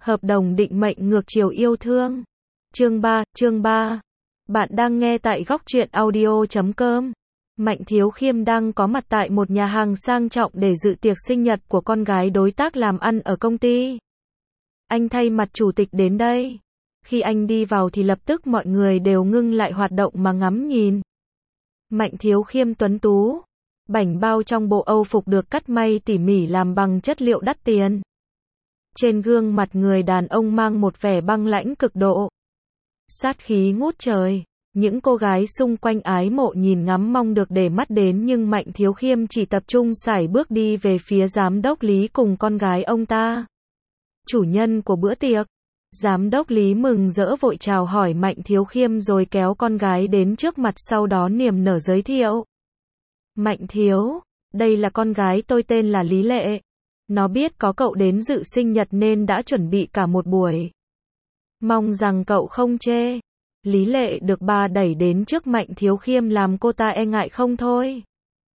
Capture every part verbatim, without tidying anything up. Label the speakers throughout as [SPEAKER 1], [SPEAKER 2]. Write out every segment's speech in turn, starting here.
[SPEAKER 1] Hợp đồng định mệnh ngược chiều yêu thương. Chương ba, chương ba. Bạn đang nghe tại góc truyện audio chấm com. Mạnh Thiếu Khiêm đang có mặt tại một nhà hàng sang trọng để dự tiệc sinh nhật của con gái đối tác làm ăn ở công ty. Anh thay mặt chủ tịch đến đây. Khi anh đi vào thì lập tức mọi người đều ngưng lại hoạt động mà ngắm nhìn. Mạnh Thiếu Khiêm tuấn tú, bảnh bao trong bộ Âu phục được cắt may tỉ mỉ làm bằng chất liệu đắt tiền. Trên gương mặt người đàn ông mang một vẻ băng lãnh cực độ. Sát khí ngút trời, những cô gái xung quanh ái mộ nhìn ngắm mong được để mắt đến, nhưng Mạnh Thiếu Khiêm chỉ tập trung sải bước đi về phía giám đốc Lý cùng con gái ông ta. Chủ nhân của bữa tiệc. Giám đốc Lý mừng rỡ vội chào hỏi Mạnh Thiếu Khiêm rồi kéo con gái đến trước mặt, sau đó niềm nở giới thiệu. Mạnh Thiếu, đây là con gái tôi, tên là Lý Lệ. Nó biết có cậu đến dự sinh nhật nên đã chuẩn bị cả một buổi. Mong rằng cậu không chê. Lý Lệ được ba đẩy đến trước Mạnh Thiếu Khiêm làm cô ta e ngại không thôi.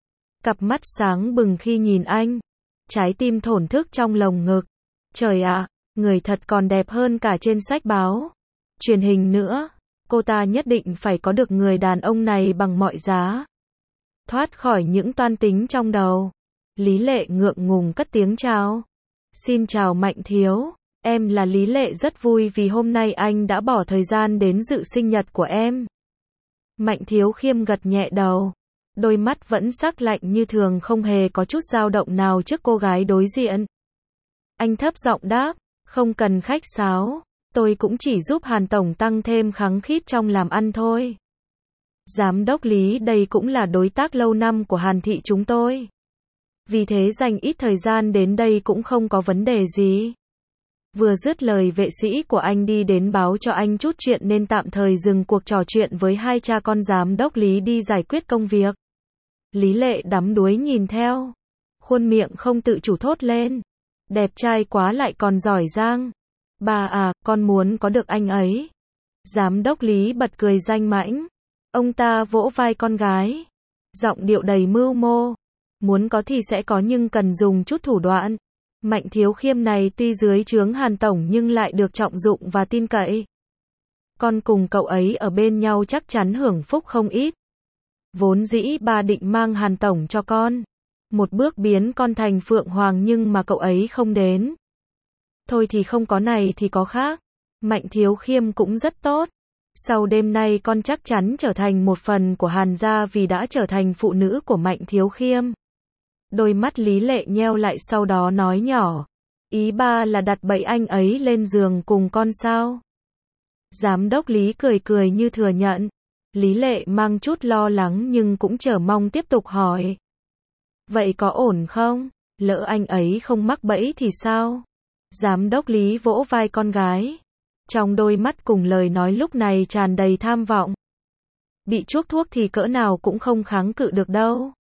[SPEAKER 1] Cặp mắt sáng bừng khi nhìn anh. Trái tim thổn thức trong lồng ngực. Trời ạ, người thật còn đẹp hơn cả trên sách báo, truyền hình nữa. Cô ta nhất định phải có được người đàn ông này bằng mọi giá. Thoát khỏi những toan tính trong đầu, Lý Lệ ngượng ngùng cất tiếng chào. Xin chào Mạnh Thiếu, em là Lý Lệ, rất vui vì hôm nay anh đã bỏ thời gian đến dự sinh nhật của em. Mạnh Thiếu Khiêm gật nhẹ đầu, đôi mắt vẫn sắc lạnh như thường, không hề có chút dao động nào trước cô gái đối diện. Anh thấp giọng đáp, không cần khách sáo, tôi cũng chỉ giúp Hàn Tổng tăng thêm khăng khít trong làm ăn thôi. Giám đốc Lý đây cũng là đối tác lâu năm của Hàn thị chúng tôi. Vì thế dành ít thời gian đến đây cũng không có vấn đề gì. Vừa dứt lời, vệ sĩ của anh đi đến báo cho anh chút chuyện nên tạm thời dừng cuộc trò chuyện với hai cha con giám đốc Lý đi giải quyết công việc. Lý Lệ đắm đuối nhìn theo, khuôn miệng không tự chủ thốt lên. Đẹp trai quá, lại còn giỏi giang. Bà à, con muốn có được anh ấy. Giám đốc Lý bật cười danh mãnh. Ông ta vỗ vai con gái, giọng điệu đầy mưu mô. Muốn có thì sẽ có, nhưng cần dùng chút thủ đoạn. Mạnh Thiếu Khiêm này tuy dưới trướng Hàn Tổng nhưng lại được trọng dụng và tin cậy. Con cùng cậu ấy ở bên nhau chắc chắn hưởng phúc không ít. Vốn dĩ ba định mang Hàn Tổng cho con, một bước biến con thành Phượng Hoàng, nhưng mà cậu ấy không đến. Thôi thì không có này thì có khác. Mạnh Thiếu Khiêm cũng rất tốt. Sau đêm nay con chắc chắn trở thành một phần của Hàn gia vì đã trở thành phụ nữ của Mạnh Thiếu Khiêm. Đôi mắt Lý Lệ nheo lại, sau đó nói nhỏ. Ý ba là đặt bẫy anh ấy lên giường cùng con sao? Giám đốc Lý cười cười như thừa nhận. Lý Lệ mang chút lo lắng nhưng cũng chờ mong tiếp tục hỏi. Vậy có ổn không? Lỡ anh ấy không mắc bẫy thì sao? Giám đốc Lý vỗ vai con gái. Trong đôi mắt cùng lời nói lúc này tràn đầy tham vọng. Bị chuốc thuốc thì cỡ nào cũng không kháng cự được đâu.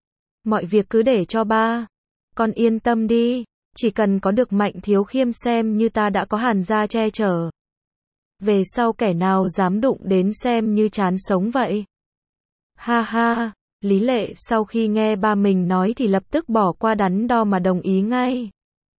[SPEAKER 1] Mọi việc cứ để cho ba. Con yên tâm đi, chỉ cần có được Mạnh Thiếu Khiêm xem như ta đã có Hàn gia che chở. Về sau kẻ nào dám đụng đến xem như chán sống vậy. Ha ha, Lý Lệ sau khi nghe ba mình nói thì lập tức bỏ qua đắn đo mà đồng ý ngay.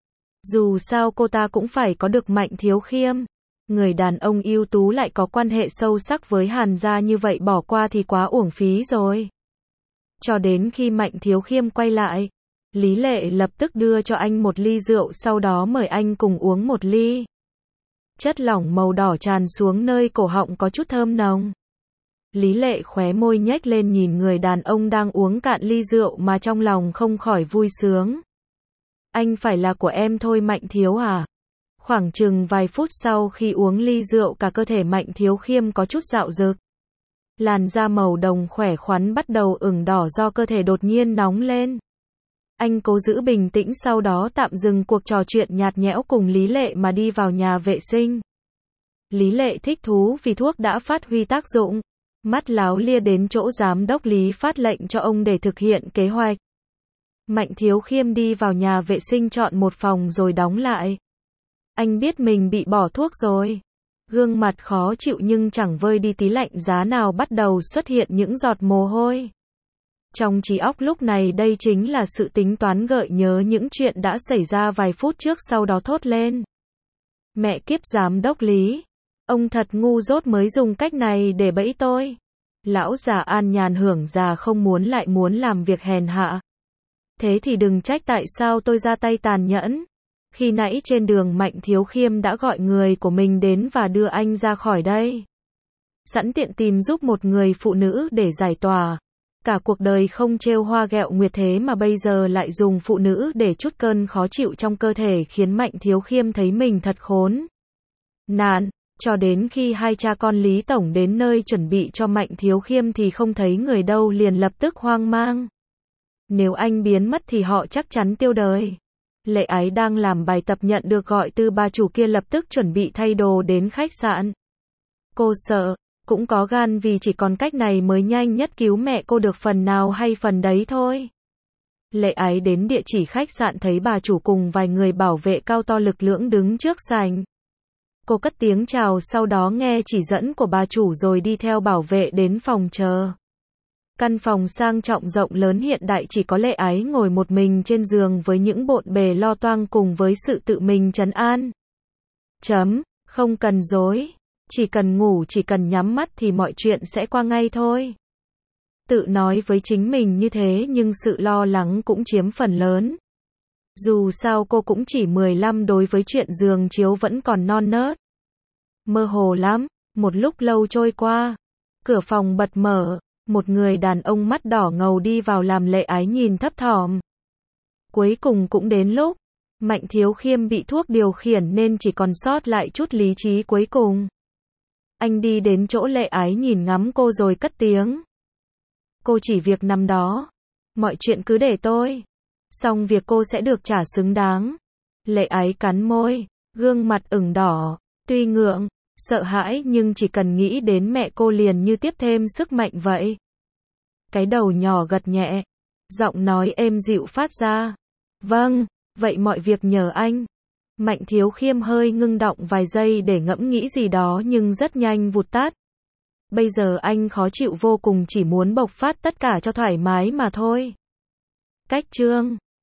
[SPEAKER 1] Dù sao cô ta cũng phải có được Mạnh Thiếu Khiêm. Người đàn ông ưu tú lại có quan hệ sâu sắc với Hàn gia như vậy, bỏ qua thì quá uổng phí rồi. Cho đến khi Mạnh Thiếu Khiêm quay lại, Lý Lệ lập tức đưa cho anh một ly rượu, sau đó mời anh cùng uống một ly. Chất lỏng màu đỏ tràn xuống nơi cổ họng có chút thơm nồng. Lý Lệ khóe môi nhếch lên nhìn người đàn ông đang uống cạn ly rượu mà trong lòng không khỏi vui sướng. Anh phải là của em thôi Mạnh Thiếu à? Khoảng chừng vài phút sau khi uống ly rượu, cả cơ thể Mạnh Thiếu Khiêm có chút dạo dực. Làn da màu đồng khỏe khoắn bắt đầu ửng đỏ do cơ thể đột nhiên nóng lên. Anh cố giữ bình tĩnh, sau đó tạm dừng cuộc trò chuyện nhạt nhẽo cùng Lý Lệ mà đi vào nhà vệ sinh. Lý Lệ thích thú vì thuốc đã phát huy tác dụng. Mắt láo lia đến chỗ giám đốc Lý phát lệnh cho ông để thực hiện kế hoạch. Mạnh Thiếu Khiêm đi vào nhà vệ sinh chọn một phòng rồi đóng lại. Anh biết mình bị bỏ thuốc rồi. Gương mặt khó chịu nhưng chẳng vơi đi tí lạnh giá nào, bắt đầu xuất hiện những giọt mồ hôi. Trong trí óc lúc này đây chính là sự tính toán gợi nhớ những chuyện đã xảy ra vài phút trước, sau đó thốt lên. Mẹ kiếp giám đốc Lý. Ông thật ngu dốt mới dùng cách này để bẫy tôi. Lão già an nhàn hưởng già không muốn lại muốn làm việc hèn hạ. Thế thì đừng trách tại sao tôi ra tay tàn nhẫn. Khi nãy trên đường Mạnh Thiếu Khiêm đã gọi người của mình đến và đưa anh ra khỏi đây. Sẵn tiện tìm giúp một người phụ nữ để giải tỏa. Cả cuộc đời không trêu hoa ghẹo nguyệt thế mà bây giờ lại dùng phụ nữ để trút cơn khó chịu trong cơ thể khiến Mạnh Thiếu Khiêm thấy mình thật khốn nạn. Cho đến khi hai cha con Lý Tổng đến nơi chuẩn bị cho Mạnh Thiếu Khiêm thì không thấy người đâu liền lập tức hoang mang. Nếu anh biến mất thì họ chắc chắn tiêu đời. Lệ Ái đang làm bài tập nhận được gọi từ bà chủ kia lập tức chuẩn bị thay đồ đến khách sạn. Cô sợ, cũng có gan vì chỉ còn cách này mới nhanh nhất cứu mẹ cô được phần nào hay phần đấy thôi. Lệ Ái đến địa chỉ khách sạn thấy bà chủ cùng vài người bảo vệ cao to lực lưỡng đứng trước sảnh. Cô cất tiếng chào sau đó nghe chỉ dẫn của bà chủ rồi đi theo bảo vệ đến phòng chờ. Căn phòng sang trọng rộng lớn hiện đại chỉ có Lệ Ái ngồi một mình trên giường với những bộn bề lo toang cùng với sự tự mình trấn an. Chấm, không cần dối. Chỉ cần ngủ chỉ cần nhắm mắt thì mọi chuyện sẽ qua ngay thôi. Tự nói với chính mình như thế nhưng sự lo lắng cũng chiếm phần lớn. Dù sao cô cũng chỉ mười lăm đối với chuyện giường chiếu vẫn còn non nớt. Mơ hồ lắm, một lúc lâu trôi qua. Cửa phòng bật mở, một người đàn ông mắt đỏ ngầu đi vào làm Lệ Ái nhìn thấp thỏm. Cuối cùng cũng đến lúc, Mạnh Thiếu Khiêm bị thuốc điều khiển nên chỉ còn sót lại chút lý trí cuối cùng. Anh đi đến chỗ Lệ Ái nhìn ngắm cô rồi cất tiếng. Cô chỉ việc nằm đó. Mọi chuyện cứ để tôi. Xong việc cô sẽ được trả xứng đáng. Lệ Ái cắn môi, gương mặt ửng đỏ, tuy ngượng, sợ hãi nhưng chỉ cần nghĩ đến mẹ cô liền như tiếp thêm sức mạnh vậy. Cái đầu nhỏ gật nhẹ, giọng nói êm dịu phát ra. Vâng, vậy mọi việc nhờ anh. Mạnh Thiếu Khiêm hơi ngưng động vài giây để ngẫm nghĩ gì đó nhưng rất nhanh vụt tắt. Bây giờ anh khó chịu vô cùng chỉ muốn bộc phát tất cả cho thoải mái mà thôi. Cách chương